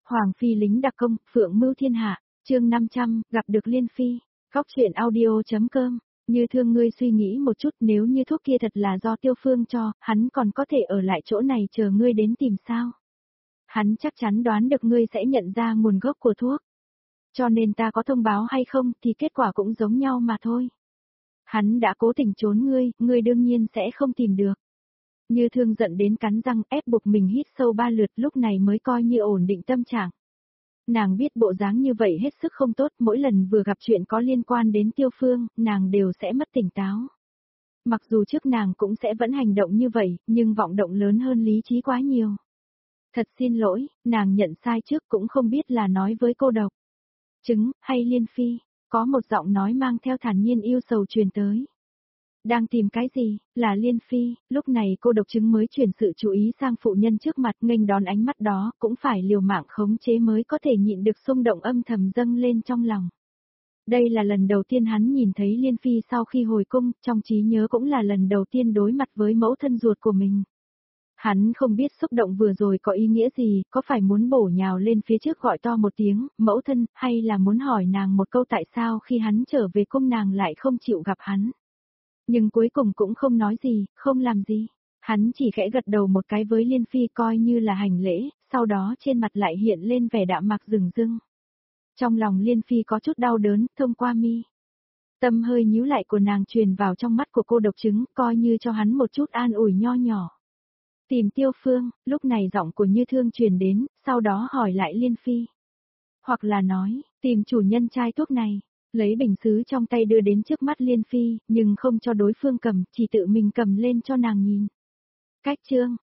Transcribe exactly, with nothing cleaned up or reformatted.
Hoàng phi lính đặc công, phượng mưu thiên hạ, chương năm trăm, gặp được Liên Phi. Góc truyện audio.com. Như Thương, ngươi suy nghĩ một chút, nếu như thuốc kia thật là do Tiêu Phương cho, hắn còn có thể ở lại chỗ này chờ ngươi đến tìm sao? Hắn chắc chắn đoán được ngươi sẽ nhận ra nguồn gốc của thuốc. Cho nên ta có thông báo hay không thì kết quả cũng giống nhau mà thôi. Hắn đã cố tình trốn ngươi, ngươi đương nhiên sẽ không tìm được. Như Thương giận đến cắn răng, ép buộc mình hít sâu ba lượt, lúc này mới coi như ổn định tâm trạng. Nàng biết bộ dáng như vậy hết sức không tốt, mỗi lần vừa gặp chuyện có liên quan đến Tiêu Phương, nàng đều sẽ mất tỉnh táo. Mặc dù trước nàng cũng sẽ vẫn hành động như vậy, nhưng vọng động lớn hơn lý trí quá nhiều. Thật xin lỗi, nàng nhận sai trước, cũng không biết là nói với cô độc Trứng, hay Liên Phi, có một giọng nói mang theo thản nhiên yêu sầu truyền tới. Đang tìm cái gì, là Liên Phi, lúc này cô độc Trứng mới chuyển sự chú ý sang phụ nhân trước mặt, nghênh đón ánh mắt đó, cũng phải liều mạng khống chế mới có thể nhịn được xung động âm thầm dâng lên trong lòng. Đây là lần đầu tiên hắn nhìn thấy Liên Phi sau khi hồi cung, trong trí nhớ cũng là lần đầu tiên đối mặt với mẫu thân ruột của mình. Hắn không biết xúc động vừa rồi có ý nghĩa gì, có phải muốn bổ nhào lên phía trước gọi to một tiếng, mẫu thân, hay là muốn hỏi nàng một câu tại sao khi hắn trở về cung nàng lại không chịu gặp hắn. Nhưng cuối cùng cũng không nói gì, không làm gì. Hắn chỉ khẽ gật đầu một cái với Liên Phi coi như là hành lễ, sau đó trên mặt lại hiện lên vẻ đạm mạc rừng rưng. Trong lòng Liên Phi có chút đau đớn, thông qua mi tâm hơi nhíu lại của nàng truyền vào trong mắt của cô độc Trứng, coi như cho hắn một chút an ủi nho nhỏ. Tìm Tiêu Phương, lúc này giọng của Như Thương truyền đến, sau đó hỏi lại Liên Phi. Hoặc là nói, tìm chủ nhân chai thuốc này. Lấy bình sứ trong tay đưa đến trước mắt Liên Phi, nhưng không cho đối phương cầm, chỉ tự mình cầm lên cho nàng nhìn. Cách chương,